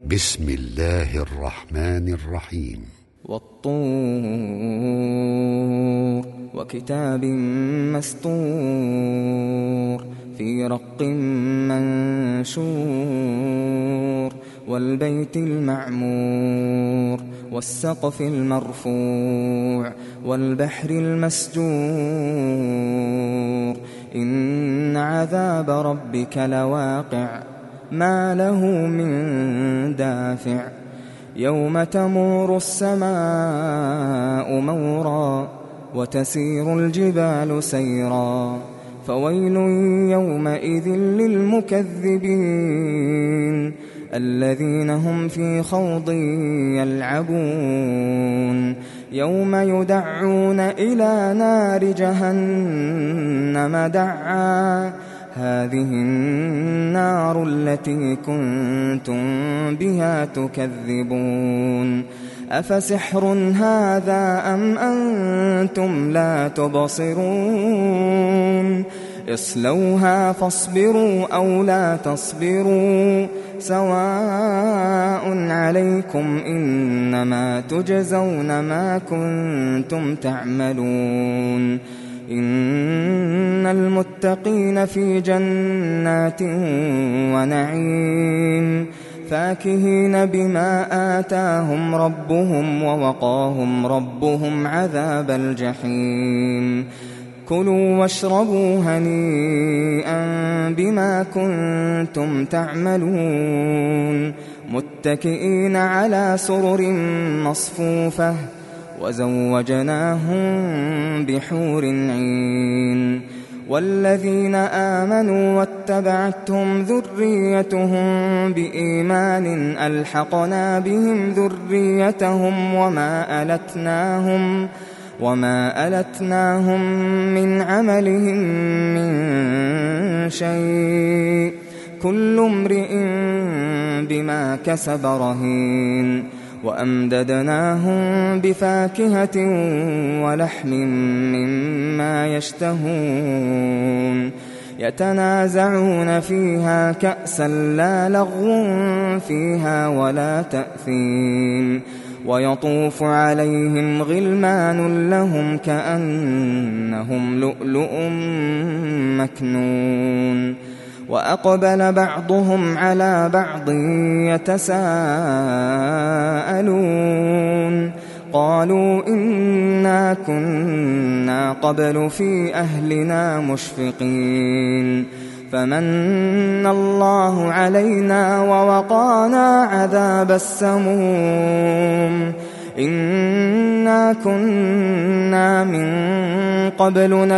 بسم الله الرحمن الرحيم. والطور وكتاب مسطور في رق منشور والبيت المعمور والسقف المرفوع والبحر المسجور إن عذاب ربك لواقع ما له من دافع يوم تمور السماء مورا وتسير الجبال سيرا فويل يومئذ للمكذبين الذين هم في خوض يلعبون يوم يدعون إلى نار جهنم دعا هذه النار التي كنتم بها تكذبون أفسحر هذا أم أنتم لا تبصرون اصلوها فاصبروا أو لا تصبروا سواء عليكم إنما تجزون ما كنتم تعملون إن المتقين في جنات ونعيم فاكهين بما آتاهم ربهم ووقاهم ربهم عذاب الجحيم كلوا واشربوا هنيئا بما كنتم تعملون متكئين على سرر مصفوفة وزوجناهم بحور عين والذين آمنوا واتبعتهم ذريتهم بإيمان ألحقنا بهم ذريتهم وما ألتناهم من عملهم من شيء كل امرئ بما كسب رهين وأمددناهم بفاكهة ولحم مما يشتهون يتنازعون فيها كأسا لا لغو فيها ولا تأثيم ويطوف عليهم غلمان لهم كأنهم لؤلؤ مكنون وأقبل بعضهم على بعض يتساءلون قالوا إنا كنا قبل في أهلنا مشفقين فمن الله علينا ووقانا عذاب السموم إنا كنا من قبل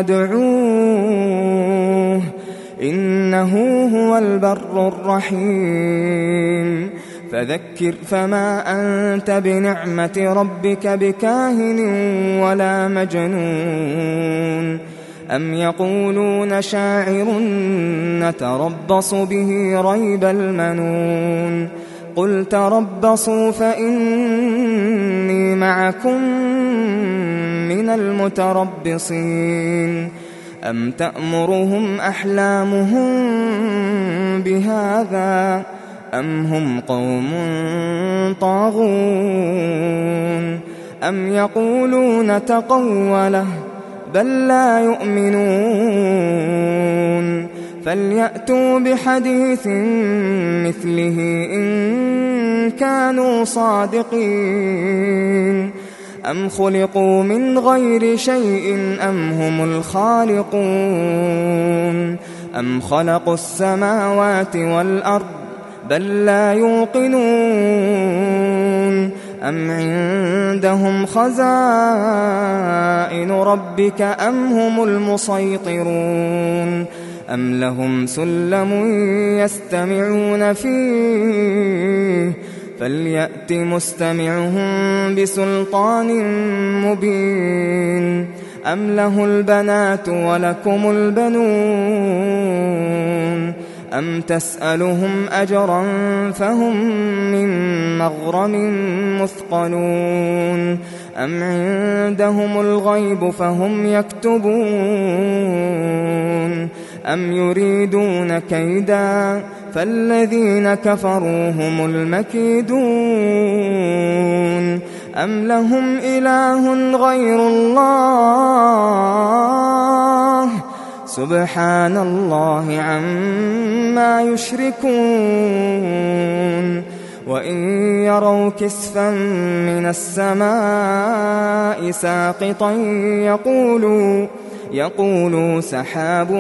ندعوه إنه هو البر الرحيم فذكر فما أنت بنعمة ربك بكاهن ولا مجنون أم يقولون شاعر نتربص به ريب المنون قل تربصوا فإني معكم من المتربصين أم تأمرهم أحلامهم بهذا أم هم قوم طاغون أم يقولون تقوله بل لا يؤمنون فليأتوا بحديث مثله إن كانوا صادقين أم خلقوا من غير شيء أم هم الخالقون أم خلقوا السماوات والأرض بل لا يوقنون أم عندهم خزائن ربك أم هم المسيطرون أم لهم سلم يستمعون فيه فليأت مستمعهم بسلطان مبين أم له البنات ولكم البنون أم تسألهم أجرا فهم من مغرم مثقلون أم عندهم الغيب فهم يكتبون أم يريدون كيدا فالذين كفروا هم المكيدون أم لهم إله غير الله سبحان الله عما يشركون وإن يروا كسفا من السماء ساقطا يقولوا سحاب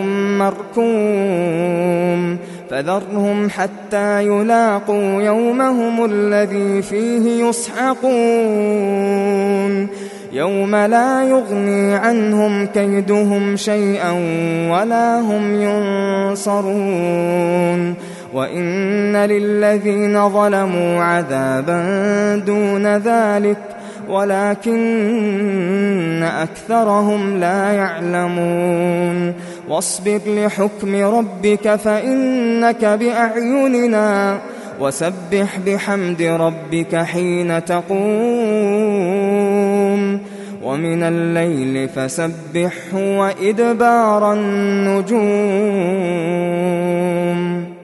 مركوم فذرهم حتى يلاقوا يومهم الذي فيه يصعقون يوم لا يغني عنهم كيدهم شيئا ولا هم ينصرون وإن للذين ظلموا عذابا دون ذلك ولكن أكثرهم لا يعلمون واصبر لحكم ربك فإنك بأعيننا وسبح بحمد ربك حين تقوم ومن الليل فسبحه وإدبار النجوم